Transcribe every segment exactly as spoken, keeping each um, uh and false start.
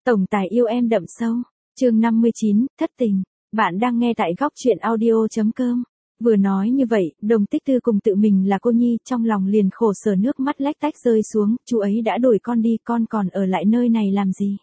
Tổng tài yêu em đậm sâu. Chương năm mươi chín, thất tình. Bạn đang nghe tại góc truyện audio chấm com. Vừa nói như vậy, Đồng Tích Tư cùng tự mình là cô nhi, trong lòng liền khổ sở nước mắt lách tách rơi xuống, chú ấy đã đuổi con đi, con còn ở lại nơi này làm gì?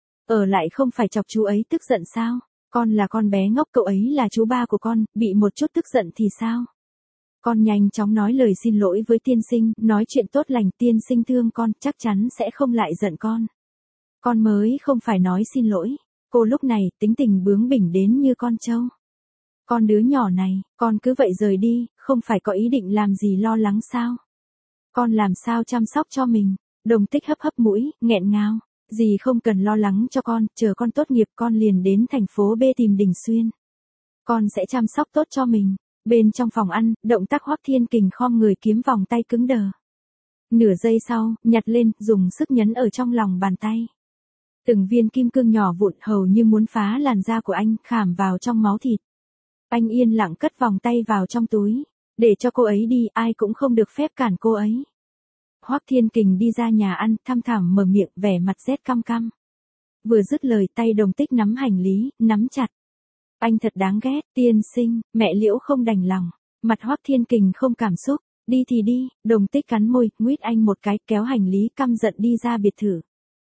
Ở lại không phải chọc chú ấy tức giận sao? Con là con bé ngốc, cậu ấy là chú ba của con, bị một chút tức giận thì sao? Con nhanh chóng nói lời xin lỗi với tiên sinh, nói chuyện tốt lành, tiên sinh thương con, chắc chắn sẽ không lại giận con. Con mới không phải nói xin lỗi. Cô lúc này, tính tình bướng bỉnh đến như con trâu. Con đứa nhỏ này, con cứ vậy rời đi, không phải có ý định làm gì lo lắng sao? Con làm sao chăm sóc cho mình? Đồng Tích hấp hấp mũi, nghẹn ngào. Dì không cần lo lắng cho con, chờ con tốt nghiệp con liền đến thành phố B tìm Đình Xuyên. Con sẽ chăm sóc tốt cho mình. Bên trong phòng ăn, động tác Hoắc Thiên Kình khom người kiếm vòng tay cứng đờ. Nửa giây sau, nhặt lên, dùng sức nhấn ở trong lòng bàn tay. Từng viên kim cương nhỏ vụn hầu như muốn phá làn da của anh, khảm vào trong máu thịt. Anh yên lặng cất vòng tay vào trong túi. Để cho cô ấy đi, ai cũng không được phép cản cô ấy. Hoắc Thiên Kình đi ra nhà ăn, thăm thẳm mở miệng, vẻ mặt rét căm căm. Vừa dứt lời, tay Đồng Tích nắm hành lý, nắm chặt. Anh thật đáng ghét, tiên sinh, mẹ Liễu không đành lòng. Mặt Hoắc Thiên Kình không cảm xúc. Đi thì đi, Đồng Tích cắn môi, nguyết anh một cái, kéo hành lý căm giận đi ra biệt thự.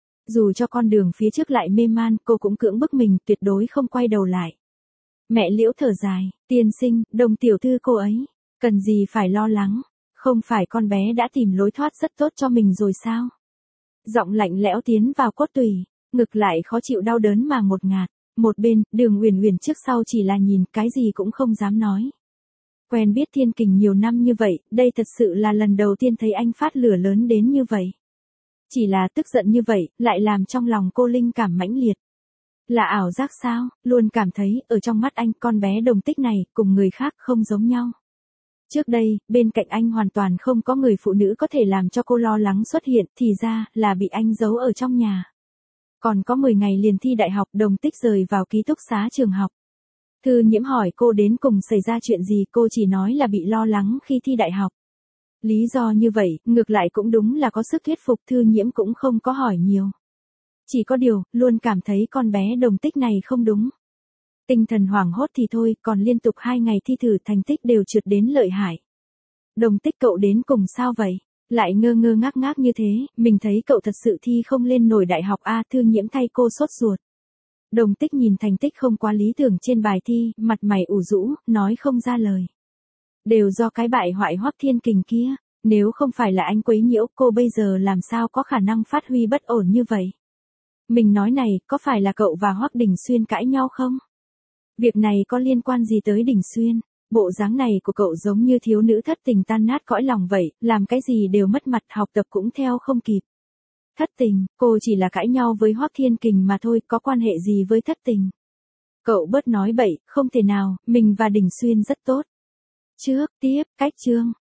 Dù cho con đường phía trước lại mê man, cô cũng cưỡng bức mình, tuyệt đối không quay đầu lại. Mẹ Liễu thở dài, tiên sinh, Đồng tiểu thư cô ấy, cần gì phải lo lắng, không phải con bé đã tìm lối thoát rất tốt cho mình rồi sao? Giọng lạnh lẽo tiến vào cốt tủy, ngực lại khó chịu đau đớn mà ngột ngạt. Một bên, Đường Uyển Uyển trước sau chỉ là nhìn, cái gì cũng không dám nói. Quen biết Thiên Kình nhiều năm như vậy, đây thật sự là lần đầu tiên thấy anh phát lửa lớn đến như vậy. Chỉ là tức giận như vậy, lại làm trong lòng cô linh cảm mãnh liệt. Là ảo giác sao, luôn cảm thấy, ở trong mắt anh, con bé Đồng Tích này, cùng người khác không giống nhau. Trước đây, bên cạnh anh hoàn toàn không có người phụ nữ có thể làm cho cô lo lắng xuất hiện, thì ra, là bị anh giấu ở trong nhà. Còn có mười ngày liền thi đại học, Đồng Tích rời vào ký túc xá trường học. Thư Nhiễm hỏi cô đến cùng xảy ra chuyện gì, cô chỉ nói là bị lo lắng khi thi đại học. Lý do như vậy, ngược lại cũng đúng là có sức thuyết phục, Thư Nhiễm cũng không có hỏi nhiều. Chỉ có điều, luôn cảm thấy con bé Đồng Tích này không đúng. Tinh thần hoảng hốt thì thôi, còn liên tục hai ngày thi thử thành tích đều trượt đến lợi hại. Đồng Tích cậu đến cùng sao vậy? Lại ngơ ngơ ngác ngác như thế, mình thấy cậu thật sự thi không lên nổi đại học a. Thư Nhiễm thay cô sốt ruột. Đồng Tích nhìn thành tích không quá lý tưởng trên bài thi, mặt mày ủ rũ, nói không ra lời. Đều do cái bại hoại Hoắc Thiên Kình kia, nếu không phải là anh quấy nhiễu, cô bây giờ làm sao có khả năng phát huy bất ổn như vậy. Mình nói này, có phải là cậu và Hoắc Đình Xuyên cãi nhau không? Việc này có liên quan gì tới Đình Xuyên? Bộ dáng này của cậu giống như thiếu nữ thất tình tan nát cõi lòng vậy, làm cái gì đều mất mặt, học tập cũng theo không kịp. Thất tình, cô chỉ là cãi nhau với Hoắc Thiên Kình mà thôi, có quan hệ gì với thất tình? Cậu bớt nói bậy, không thể nào, mình và Đình Xuyên rất tốt. Trước, tiếp, cách chương.